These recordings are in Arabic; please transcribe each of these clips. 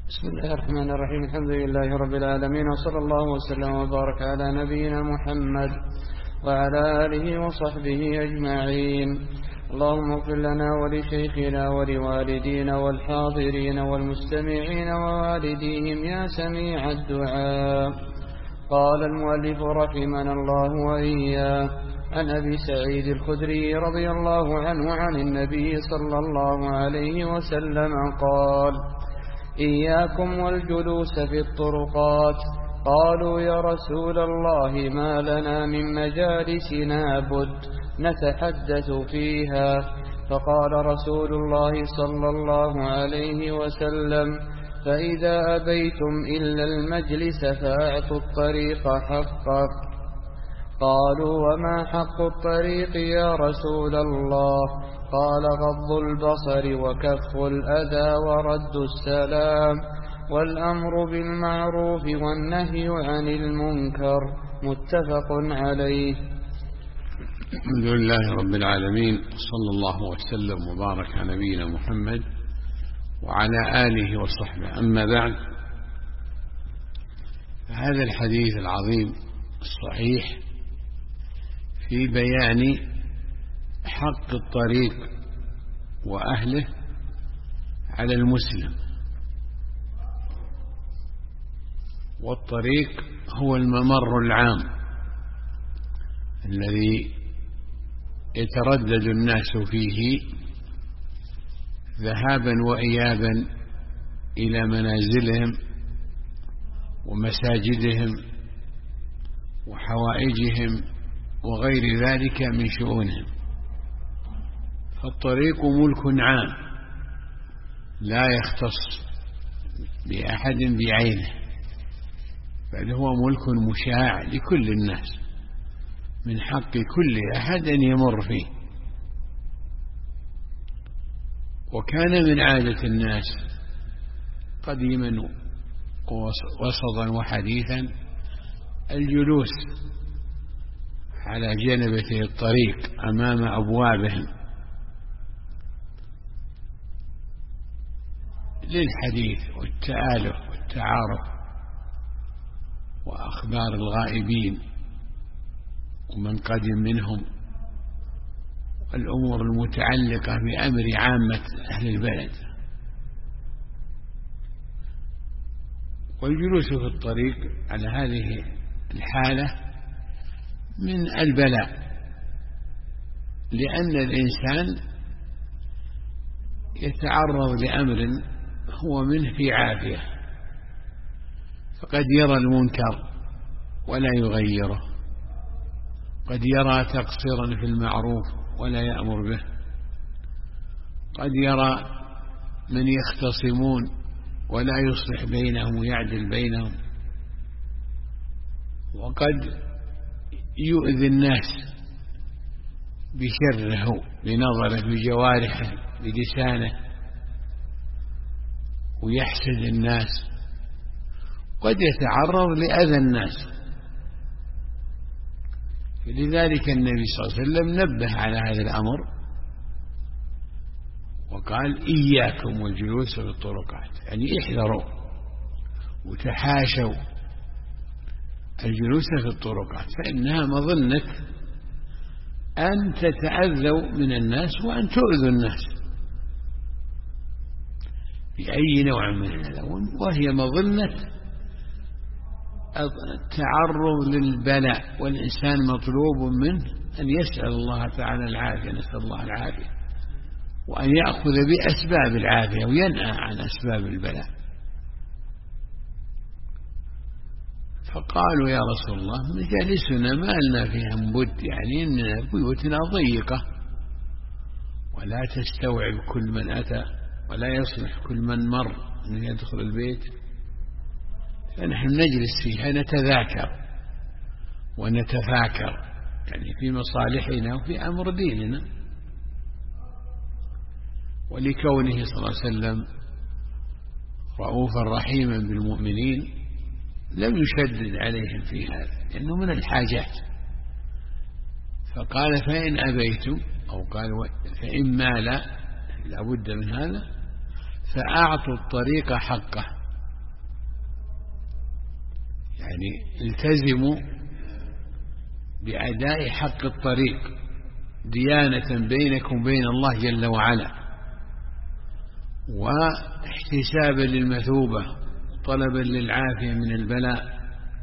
بسم الله الرحمن الرحيم. الحمد لله رب العالمين، وصلى الله وسلم وبارك على نبينا محمد وعلى آله وصحبه أجمعين. اللهم اغفر لنا ولشيخنا ولوالدينا والحاضرين والمستمعين ووالديهم يا سميع الدعاء. قال المؤلف رحمنا الله وإياه: عن أبي سعيد الخدري رضي الله عنه عن النبي صلى الله عليه وسلم قال: إياكم والجلوس في الطرقات. قالوا: يا رسول الله، ما لنا من مجالسنا بد نتحدث فيها. فقال رسول الله صلى الله عليه وسلم: فإذا أبيتم إلا المجلس فأعطوا الطريق حقه. قالوا: وما حق الطريق يا رسول الله؟ قال: غض البصر وكف الأذى ورد السلام والأمر بالمعروف والنهي عن المنكر. متفق عليه. الحمد لله رب العالمين، صلى الله وسلم وبارك على نبينا محمد وعلى آله وصحبه. أما بعد، هذا الحديث العظيم الصحيح في بيان حق الطريق وأهله على المسلم. والطريق هو الممر العام الذي يتردد الناس فيه ذهابا وإيابا إلى منازلهم ومساجدهم وحوائجهم وغير ذلك من شؤونهم. فالطريق ملك عام لا يختص بأحد بعينه، بل هو ملك مشاع لكل الناس، من حق كل أحد أن يمر فيه. وكان من عادة الناس قديما وسطا وحديثا الجلوس على جانبتي الطريق أمام أبوابهم للحديث والتآلف والتعارف وأخبار الغائبين ومن قدم منهم والأمور المتعلقة بأمر عامة أهل البلد. والجلوس في الطريق على هذه الحالة من البلاء، لأن الإنسان يتعرض لأمر هو منه في عافية، فقد يرى المنكر ولا يغيره، قد يرى تقصيرا في المعروف ولا يأمر به، قد يرى من يختصمون ولا يصلح بينهم ويعدل بينهم، وقد يؤذي الناس بشره بنظره بجوارحه بلسانه ويحسد الناس، قد يتعرض لأذى الناس. لذلك النبي صلى الله عليه وسلم نبه على هذا الأمر وقال: إياكم والجلوس في الطرقات، يعني احذروا وتحاشوا الجلوس في الطرقات، فإنها مظنة أن تتأذوا من الناس وأن تؤذوا الناس بأي نوع من الأذى، وهي مظنة التعرض للبلاء، والإنسان مطلوب منه أن يسأل الله تعالى العافية، نسأل الله العافية، وأن يأخذ بأسباب العافية وينأى عن أسباب البلاء. فقالوا: يا رسول الله، مجالسنا ما لنا فيها بد، يعني إن بيوتنا ضيقة ولا تستوعب كل من أتى ولا يصلح كل من مر أن يدخل البيت، فنحن نجلس فيها نتذاكر ونتفاكر، يعني في مصالحنا وفي أمر ديننا. ولكونه صلى الله عليه وسلم رؤوفا رحيما بالمؤمنين لم يشدد عليهم في هذا، لأنه من الحاجات. فقال: فإن أبيتم، أو قال: فإما لا بد من هذا، فأعطوا الطريق حقه، يعني التزموا بأداء حق الطريق ديانة بينكم وبين الله جل وعلا، واحتسابا للمثوبة، طلبا للعافية من البلاء.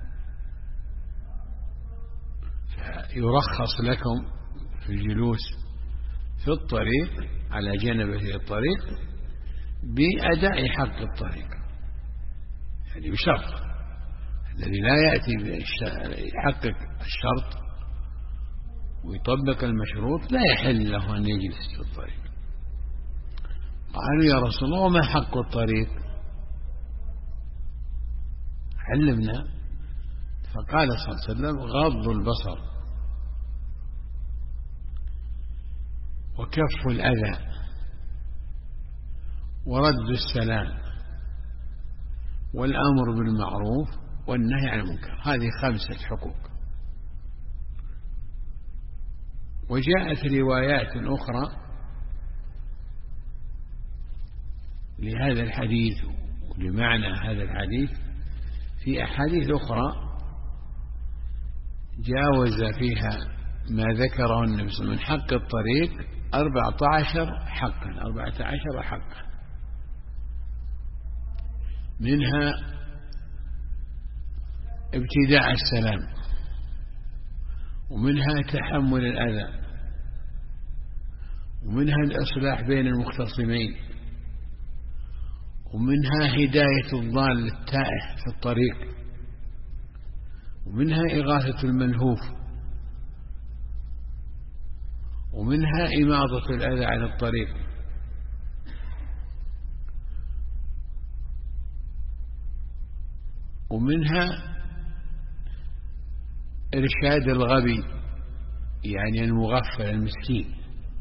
يرخص لكم في الجلوس في الطريق على جنبه الطريق بأداء حق الطريق، يعني بشرط الذي لا يأتي يحقق الشرط ويطبق المشروط لا يحل له أن يجلس في الطريق. قالوا يا رسول الله وما حق الطريق؟ علمنا. فقال صلى الله عليه وسلم غض البصر وكف الأذى ورد السلام والأمر بالمعروف والنهي عن المنكر. هذه 5 حقوق. وجاءت روايات أخرى لهذا الحديث ولمعنى هذا الحديث في أحاديث أخرى جاوز فيها ما ذكره النبي صلى الله عليه وسلم من حق الطريق 14 حقا، منها ابتداء السلام، ومنها تحمل الأذى، ومنها الإصلاح بين المختصمين، ومنها هداية الضال التائه في الطريق، ومنها إغاثة الملهوف، ومنها إماطة الأذى عن الطريق، ومنها إرشاد الغبي يعني المغفل المسكين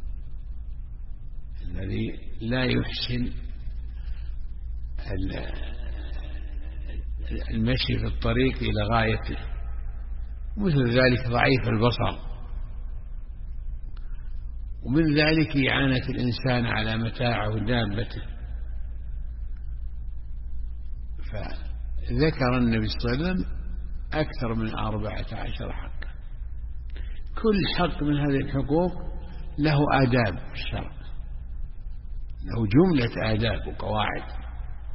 الذي لا يحسن المشي في الطريق إلى غايته، مثل ذلك ضعيف البصر، ومن ذلك إعانة الإنسان على متاعه دابته. فذكر النبي صلى الله عليه وسلم أكثر من 14 حقا. كل حق من هذه الحقوق له آداب في الشرع، له جملة آداب وقواعد.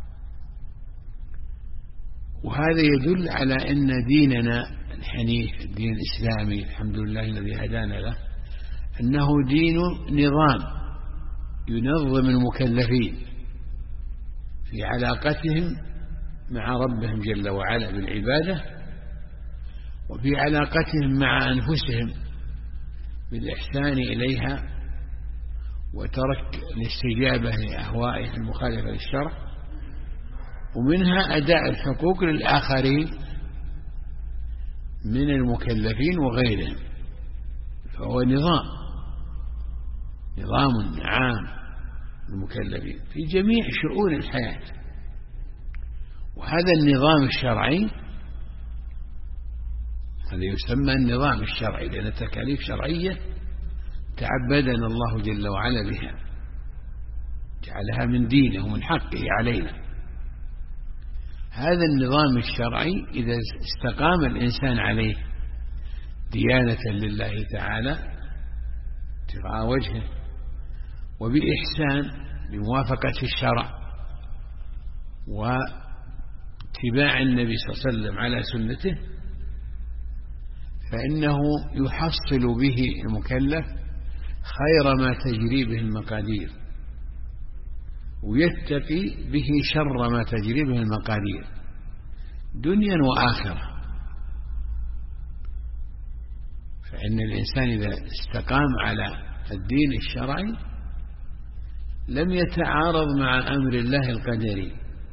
وهذا يدل على أن ديننا الحنيف الدين الإسلامي الحمد لله الذي هدانا له أنه دين نظام ينظم المكلفين في علاقتهم مع ربهم جل وعلا بالعبادة، وفي علاقتهم مع أنفسهم بالإحسان إليها وترك الاستجابة لأهوائهم المخالفة للشرع، ومنها أداء الحقوق للآخرين من المكلفين وغيرهم. فهو نظام عام للمكلفين في جميع شؤون الحياة. وهذا النظام الشرعي هذا يسمى النظام الشرعي، لأن التكاليف شرعية تعبدنا الله جل وعلا بها، جعلها من دينه ومن حقه علينا. هذا النظام الشرعي إذا استقام الإنسان عليه ديانة لله تعالى ابتغاء وجهه وبإحسان بموافقة الشرع واتباع النبي صلى الله عليه وسلم على سنته، فإنه يحصل به المكلف خير ما تجري به المقادير، ويتقي به شر ما تجري به المقادير دنيا وآخرة. فإن الإنسان إذا استقام على الدين الشرعي لم يتعارض مع أمر الله القدري،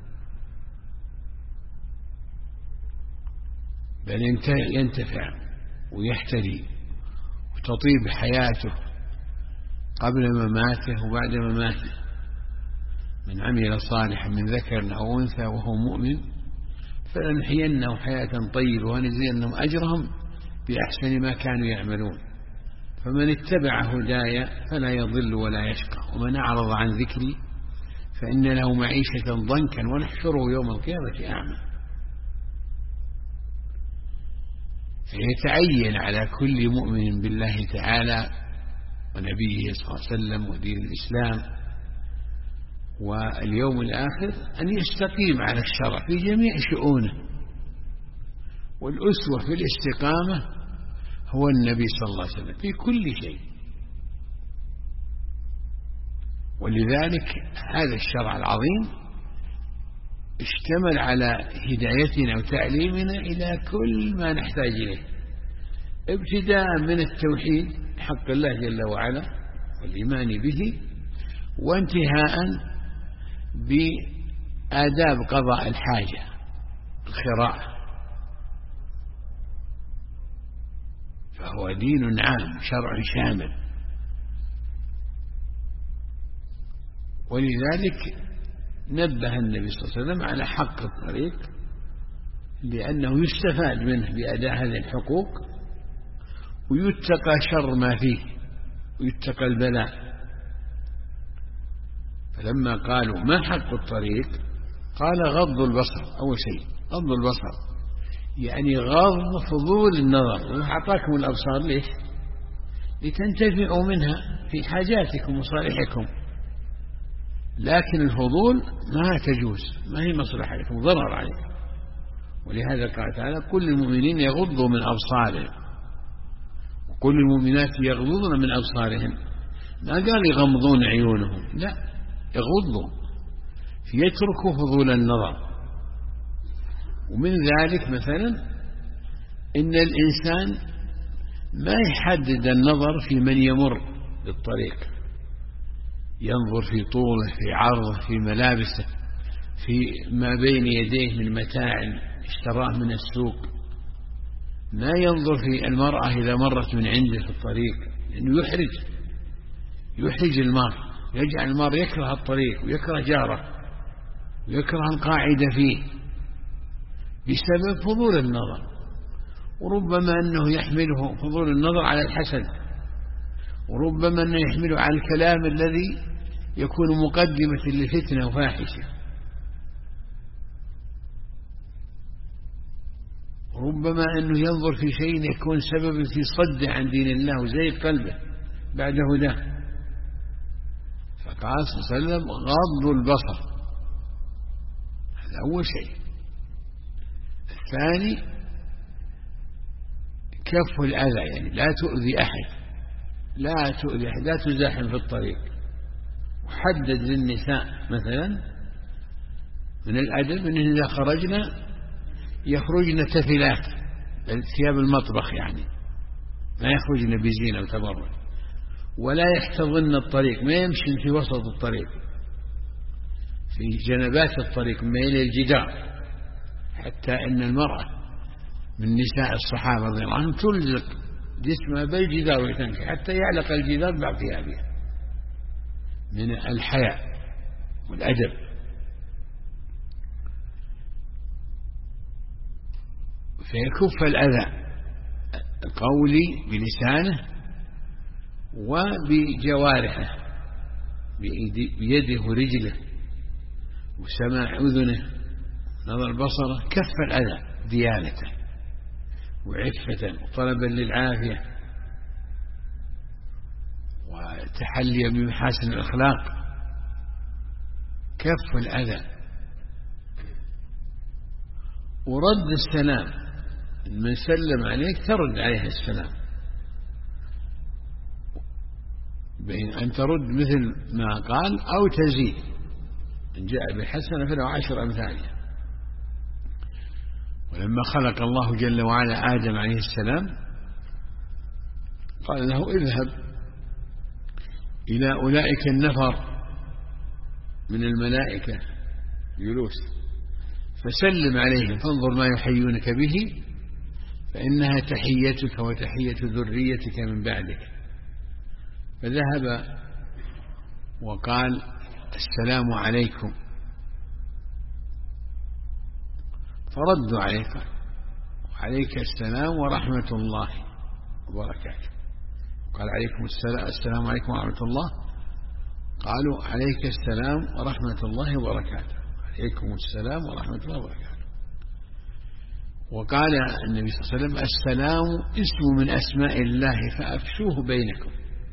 بل ينتفع ويحتدي وتطيب حياته قبل مماته وبعد مماته. من عمل صالحا من ذكر أو أنثى وهو مؤمن فلنحيينه حياة طيبة ونجزينهم أجرهم بأحسن ما كانوا يعملون. فمن اتبع هدايا فلا يضل ولا يشقى، ومن أعرض عن ذكري فإن له معيشة ضنكا ونحشره يوم القيامة أعمى. فيتعين على كل مؤمن بالله تعالى ونبيه صلى الله عليه وسلم ودين الإسلام واليوم الآخر أن يستقيم على الشرع في جميع شؤونه، والأسوة في الاستقامة هو النبي صلى الله عليه وسلم في كل شيء. ولذلك هذا الشرع العظيم اشتمل على هدايتنا وتعليمنا إلى كل ما نحتاج إليه، ابتداء من التوحيد حق الله جل وعلا والإيمان به، وانتهاء بآداب قضاء الحاجة الخراء. فهو دين عام شرع شامل. ولذلك نبه النبي صلى الله عليه وسلم على حق الطريق، لأنه يستفاد منه بأداء هذه الحقوق ويتقى شر ما فيه ويتقى البلاء. فلما قالوا ما حق الطريق قال غض البصر. أول شيء غض البصر يعني غض فضول النظر، وأعطاكم الأبصار ليش؟ لتنتفعوا منها في حاجاتكم وصالحكم، لكن الفضول ما تجوز، ما هي مصلحتكم، ضرر عليكم. ولهذا قال تعالى كل المؤمنين يغضوا من أبصارهم وكل المؤمنات يغضضن من أبصارهم. ما قال يغمضون عيونهم، لا، يغضوا فيتركوا فضول النظر. ومن ذلك مثلا إن الإنسان ما يحدد النظر في من يمر بالطريق، ينظر في طوله في عرضه في ملابسه في ما بين يديه من متاع اشتراه من السوق. ما ينظر في المرأة إذا مرت من عنده في الطريق، لأنه يحرج المرء، يجعل المرء يكره الطريق ويكره جاره ويكره القاعدة فيه بسبب فضول النظر. وربما أنه يحمله فضول النظر على الحسد، وربما أنه يحمله على الكلام الذي يكون مقدمة لفتنة وفاحشة، وربما أنه ينظر في شيء يكون سبب في صد عن دين الله وزي قلبه بعد هداه. فقال صلى الله عليه وسلم غض البصر، هذا أول شيء. الثاني كف الأذى، يعني لا تؤذي أحد، لا تزاحم في الطريق. وحدد للنساء مثلا من الأدب أنه إذا خرجنا يخرجن تفلات ثياب المطبخ، يعني ما يخرجن بزينة وتبرج، ولا يحتضن الطريق، ما يمشي في وسط الطريق في جنبات الطريق ميل الجدار، حتى أن المرأة من نساء الصحابة رضي الله عنهم تلزق جسمها بالجدار وتنكي حتى يعلق الجدار بعد ثيابها من الحياء والأدب. فيكف الأذى القولي بلسانه وبجوارحه، بيده ورجله وسماع أذنه نظر بصره. كف الأذى ديانته وعفة وطلبا للعافية وتحلي بمحاسن الأخلاق. كف الأذى ورد السلام، من سلم عليك ترد عليه السلام، بين أن ترد مثل ما قال أو تزيد، إن جاء بحسنة فله 10 أمثالها. ولما خلق الله جل وعلا آدم عليه السلام قال له اذهب إلى أولئك النفر من الملائكة جلوس فسلم عليهم فانظر ما يحيونك به فإنها تحيتك وتحية ذريتك من بعدك. فذهب وقال السلام عليكم، فردوا عليه وعليك السلام ورحمة الله وبركاته. قال عليكم السلام عليكم ورحمة الله، قالوا عليك السلام ورحمة الله وبركاته، عليكم السلام ورحمة الله وبركاته. وقال النبي صلى الله عليه وسلم: السلام اسم من أسماء الله فأفشوه بينكم.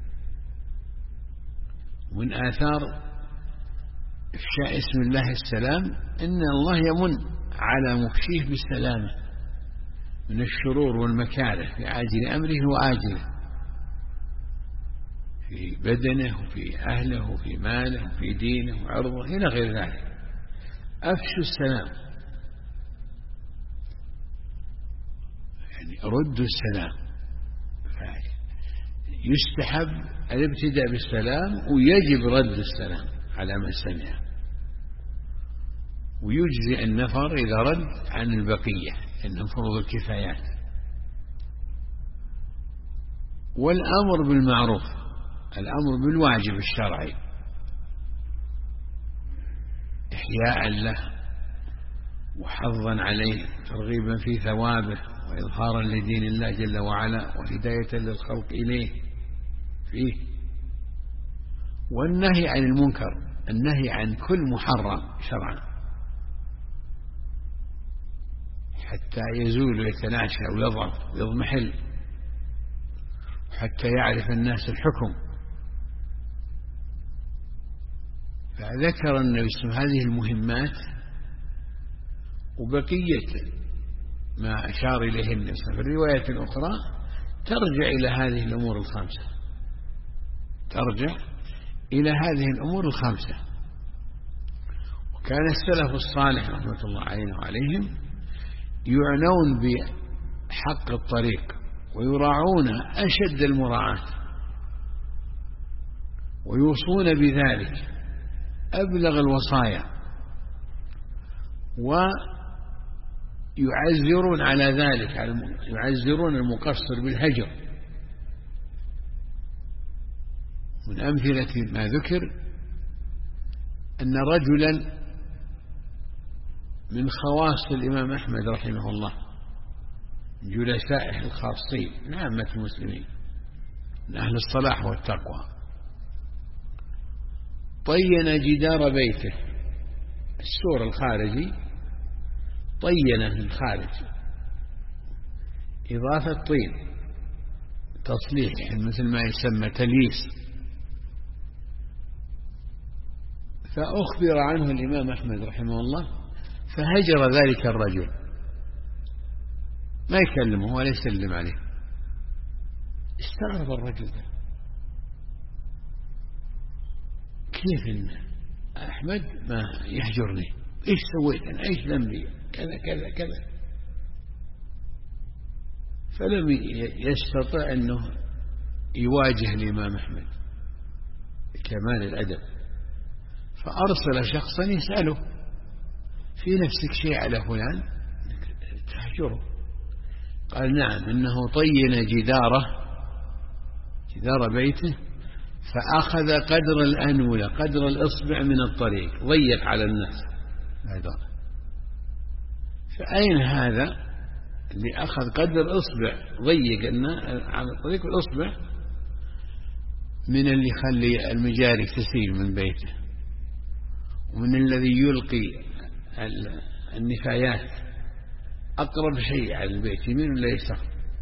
ومن آثار إفشاء اسم الله السلام إن الله يمن على مفشيه بالسلامة من الشرور والمكاره في عاجل أمره وآجله، في بدنه وفي أهله وفي ماله وفي دينه وعرضه إلى غير ذلك. أفشوا السلام، يعني ردوا السلام. يستحب الابتداء بالسلام، ويجب رد السلام على من سمع، ويجزئ النفر إذا رد عن البقية إنهم فروض الكفايات. والأمر بالمعروف، الأمر بالواجب الشرعي إحياء له وحظا عليه، ترغيبا في ثوابه وإظهارا لدين الله جل وعلا وهداية للخلق إليه فيه. والنهي عن المنكر، النهي عن كل محرم شرعا حتى يزول ويتلاشى ويضعف ويضمحل، حتى يعرف الناس الحكم. فذكر النبي صلى الله عليه وسلم هذه المهمات، وبقية ما أشار إليه النبي في الرواية الأخرى ترجع إلى هذه الأمور الخمسة، ترجع إلى هذه الأمور الخمسة. وكان السلف الصالح رحمة الله علينا وعليهم يعنون بحق الطريق ويراعون أشد المراعاة، ويوصون بذلك أبلغ الوصايا، ويعزرون على ذلك، يعزرون المقصر بالهجر. من أمثلة ما ذكر أن رجلا من خواص الإمام أحمد رحمه الله، جلسائه الخاصين من عامة المسلمين من أهل الصلاح والتقوى، طين جدار بيته، السور الخارجي طينه من الخارج إضافة طين، تصليح مثل ما يسمى تلييس. فأخبر عنه الإمام أحمد رحمه الله فهجر ذلك الرجل، ما يكلمه ولا يسلم عليه. استغرب الرجل ده، كيف إن أحمد ما يهجرني؟ إيش سويت أنا؟ إيش ذنبي؟ كذا كذا كذا. فلم يستطع أنه يواجه الإمام أحمد بكمال الأدب، فأرسل شخصا يسأله: في نفسك شيء على فلان تهجره؟ قال: نعم، إنه طين جدار بيته فأخذ قدر الأنولة، قدر الإصبع من الطريق، ضيق على الناس هذا. فأين هذا اللي أخذ قدر إصبع ضيق على الطريق الإصبع من اللي يخلي المجاري تسيل من بيته، ومن الذي يلقي النفايات أقرب شيء على البيت يمين ولا يسار،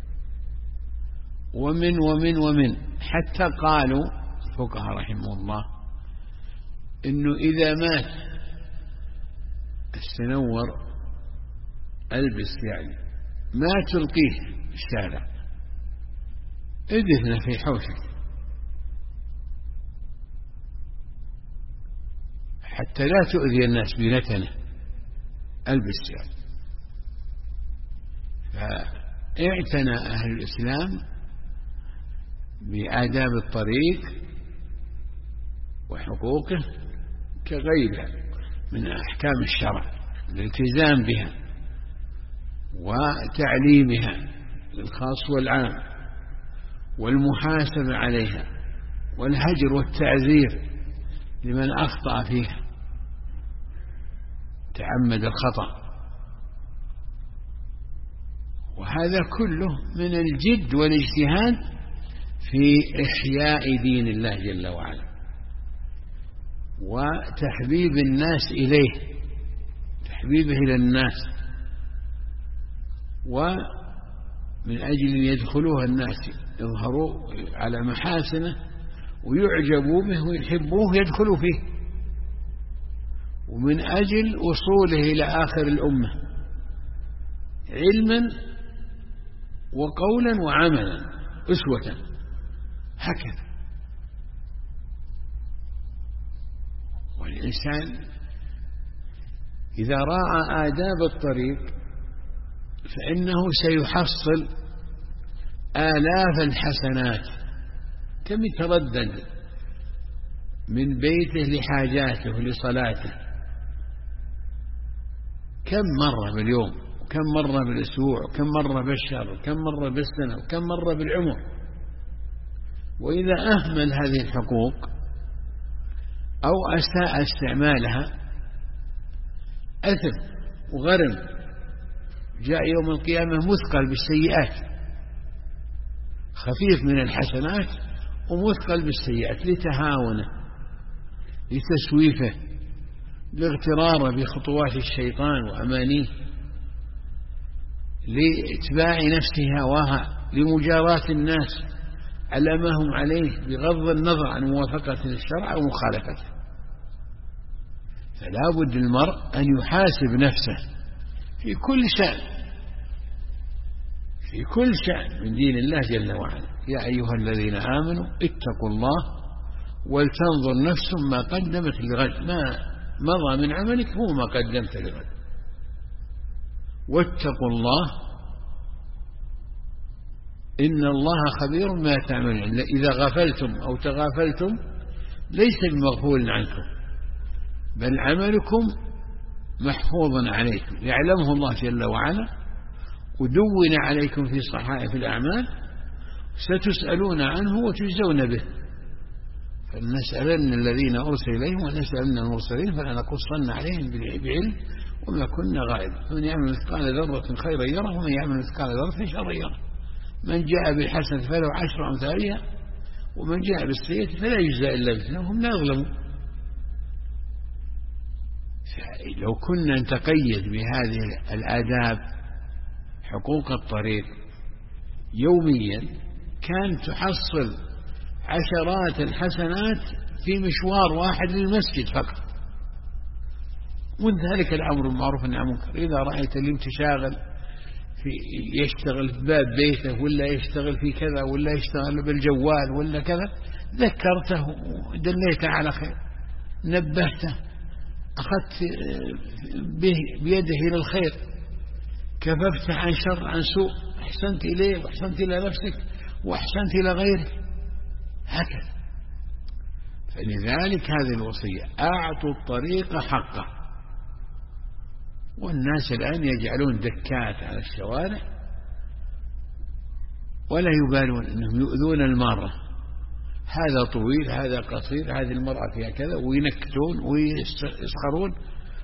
ومن حتى قالوا الفقهاء رحمه الله إنه إذا مات السنور ألبس، يعني ما تلقيه الشارع، ادفنه في حوشك حتى لا تؤذي الناس بنتنه، ألبس يعني. فاعتنى أهل الإسلام بآداب الطريق وحقوقه كغيرها من أحكام الشرع، الالتزام بها وتعليمها للخاص والعام، والمحاسبة عليها، والهجر والتعزير لمن أخطأ فيها تعمد الخطأ. وهذا كله من الجد والاجتهاد في إحياء دين الله جل وعلا وتحبيب الناس إليه، تحبيبه إلى الناس ومن أجل أن يدخلوها الناس يظهروا على محاسنه ويعجبوا به ويحبوه يدخلوا فيه، ومن أجل وصوله إلى آخر الأمة علما وقولا وعملا أسوة، هكذا. والإنسان إذا راعى آداب الطريق فإنه سيحصل آلاف الحسنات. كم يتردد من بيته لحاجاته لصلاته كم مرة باليوم، وكم مرة بالأسبوع، وكم مرة بالشهر، وكم مرة بالسنة، وكم مرة بالعمر. وإذا أهمل هذه الحقوق أو أساء استعمالها أثم وغرم، جاء يوم القيامة مثقل بالسيئات، خفيف من الحسنات ومثقل بالسيئات، لتهاونه، لتسويفه، لاغتراره بخطوات الشيطان وأمانيه، لاتباع نفسه هواها، لمجاراة الناس على ما هم عليه بغض النظر عن موافقة الشرع ومخالفته. فلا بد المرء أن يحاسب نفسه في كل شأن، في كل شأن من دين الله جل وعلا. يا أيها الذين آمنوا اتقوا الله ولتنظر نفس ما قدمت لغد، ما مضى من عملك هو ما قدمت لغد. واتقوا الله إن الله خبير ما تعملون. إذا غفلتم أو تغافلتم ليس بمغفول عنكم، بل عملكم محفوظ عليكم، يعلمه الله جل وعلا، ودون عليكم في صحائف الأعمال، ستسألون عنه وتجزون به. فلنسألن الذين أرسل إليهم ولنسألن المرسلين فلنقصن عليهم بعلم وما كنا غائبين. فمن يعمل مثقال ذرة خيرا يره ومن يعمل مثقال ذرة شرا يره. من جاء بالحسنة فله 10 أمثالها ومن جاء بالسيئة فلا يجزى إلا مثلها وهم لا يظلمون. لو كنا نتقيد بهذه الآداب حقوق الطريق يوميا كان تحصل عشرات الحسنات في مشوار واحد للمسجد فقط. من ذلك الأمر المعروف والنهي عن المنكر. إذا رأيت اللي متشاغل يشتغل في باب بيته ولا يشتغل في كذا ولا يشتغل بالجوال ولا كذا، ذكرته ودليته على خير، نبهته، أخذت بيده إلى الخير، كففت عن شر عن سوء، أحسنت إليه وأحسنت إلى نفسك وأحسنت إلى غيرك، هكذا. فلذلك هذه الوصية: أعطوا الطريق حقه. والناس الآن يجعلون دكات على الشوارع ولا يبالون أنهم يؤذون المارة، هذا طويل هذا قصير، هذه المرأة فيها كذا، وينكتون ويسخرون،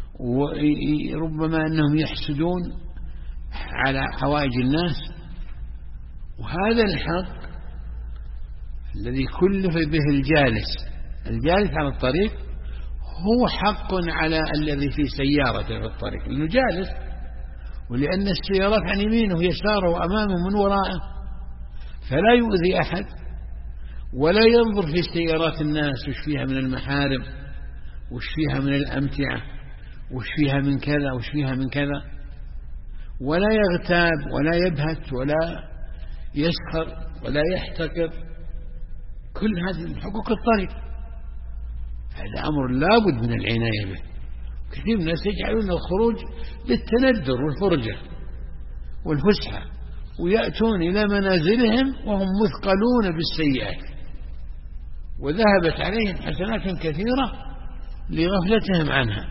وربما أنهم يحسدون على حوائج الناس. وهذا الحق الذي كلف به الجالس على الطريق هو حق على الذي في سيارته في الطريق، لأنه جالس، ولأن السيارات عن يمينه ويساره وأمامه من وراءه، فلا يؤذي أحد ولا ينظر في سيارات الناس وش فيها من المحارم وش فيها من الأمتعة وش فيها من كذا وش فيها من كذا، ولا يغتاب ولا يبهت ولا يسخر ولا يحتقر. كل هذه حقوق الطريق، هذا أمر لا بد من العناية به. كثير من الناس يجعلون الخروج للتندر والفرجة والفسحة، ويأتون إلى منازلهم وهم مثقلون بالسيئات وذهبت عليهم حسنات كثيرة لغفلتهم عنها.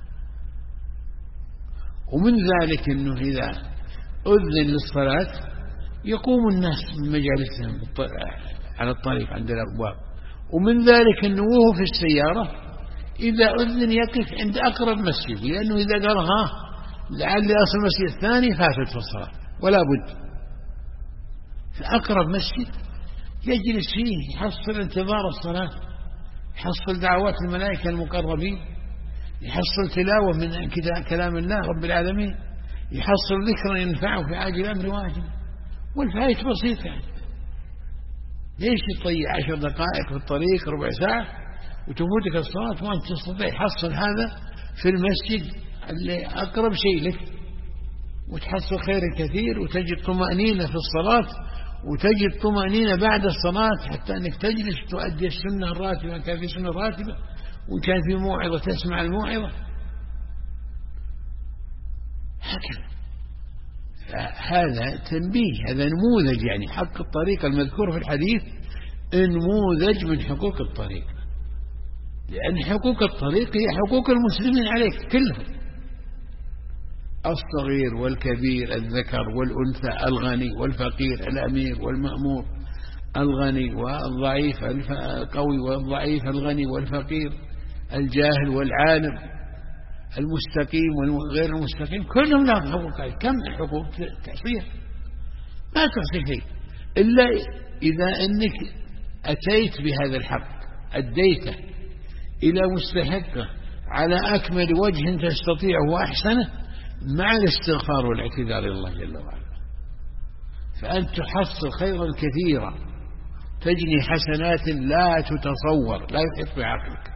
ومن ذلك أنه إذا أذن للصلاة يقوم الناس من مجالسهم على الطريق عند الأبواب. ومن ذلك أنه وهو في السيارة إذا أذن يقف عند أقرب مسجد، لأنه إذا قال لعل أصل المسجد الثاني فاتت في الصلاة، ولا بد في أقرب مسجد يجلس فيه، يحصل انتظار الصلاة، يحصل دعوات الملائكة المقربين، يحصل تلاوة من كلام الله رب العالمين، يحصل ذكرا ينفعه في عاجل الأمر واجب، والفائت بسيط يعني. ليش تضيع 10 دقائق في الطريق، ربع ساعة، وتفوتك الصلاة وأنت تستطيع تحصل هذا في المسجد اللي أقرب شيء لك، وتحصل خير كثير، وتجد طمأنينة في الصلاة، وتجد طمأنينة بعد الصلاة، حتى أنك تجلس تؤدي السنة الراتبة كان في سنة راتبة، وكان في موعظة تسمع الموعظة هكذا. هذا تنبيه، هذا نموذج يعني. حق الطريق المذكور في الحديث نموذج من حقوق الطريق، لأن حقوق الطريق هي حقوق المسلمين عليك كلهم، الصغير والكبير، الذكر والأنثى، الغني والفقير، الأمير والمأمور، الغني والضعيف، القوي والضعيف، الغني والفقير، الجاهل والعالم، المستقيم والغير المستقيم، كلهم لهم حقوق عليك. كم الحقوق تحصيها؟ ما تحصي شيء إلا إذا أنك أتيت بهذا الحق أديته إلى مستحقه على أكمل وجه تستطيعه وأحسنه، مع الاستغفار والاعتذار إلى الله جل وعلا. فأنت تحصل خيرا كثيرا، تجني حسنات لا تتصور، لا يحيط بعقلك،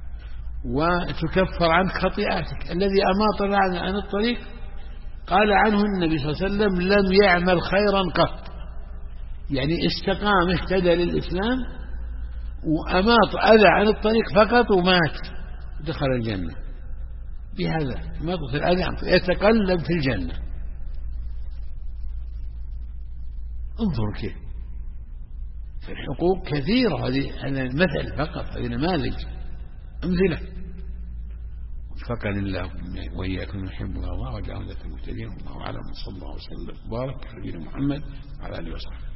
وتكفر عنك خطيئاتك. الذي أماط عن الطريق قال عنه النبي صلى الله عليه وسلم لم يعمل خيرا قط، يعني استقام اهتدى للإسلام وأماط أذى عن الطريق فقط ومات دخل الجنة بهذا إماطة الأذى، يتقلب في الجنة. انظر كيف فالحقوق كثيرة. هذا المثل فقط، هذه نماذج أمثلة. وفقنا الله وإياكم نحب الله وجعلنا المهتدين. والله أعلم، صلى الله وسلم وبارك على نبينا محمد وعلى آله وصحبه.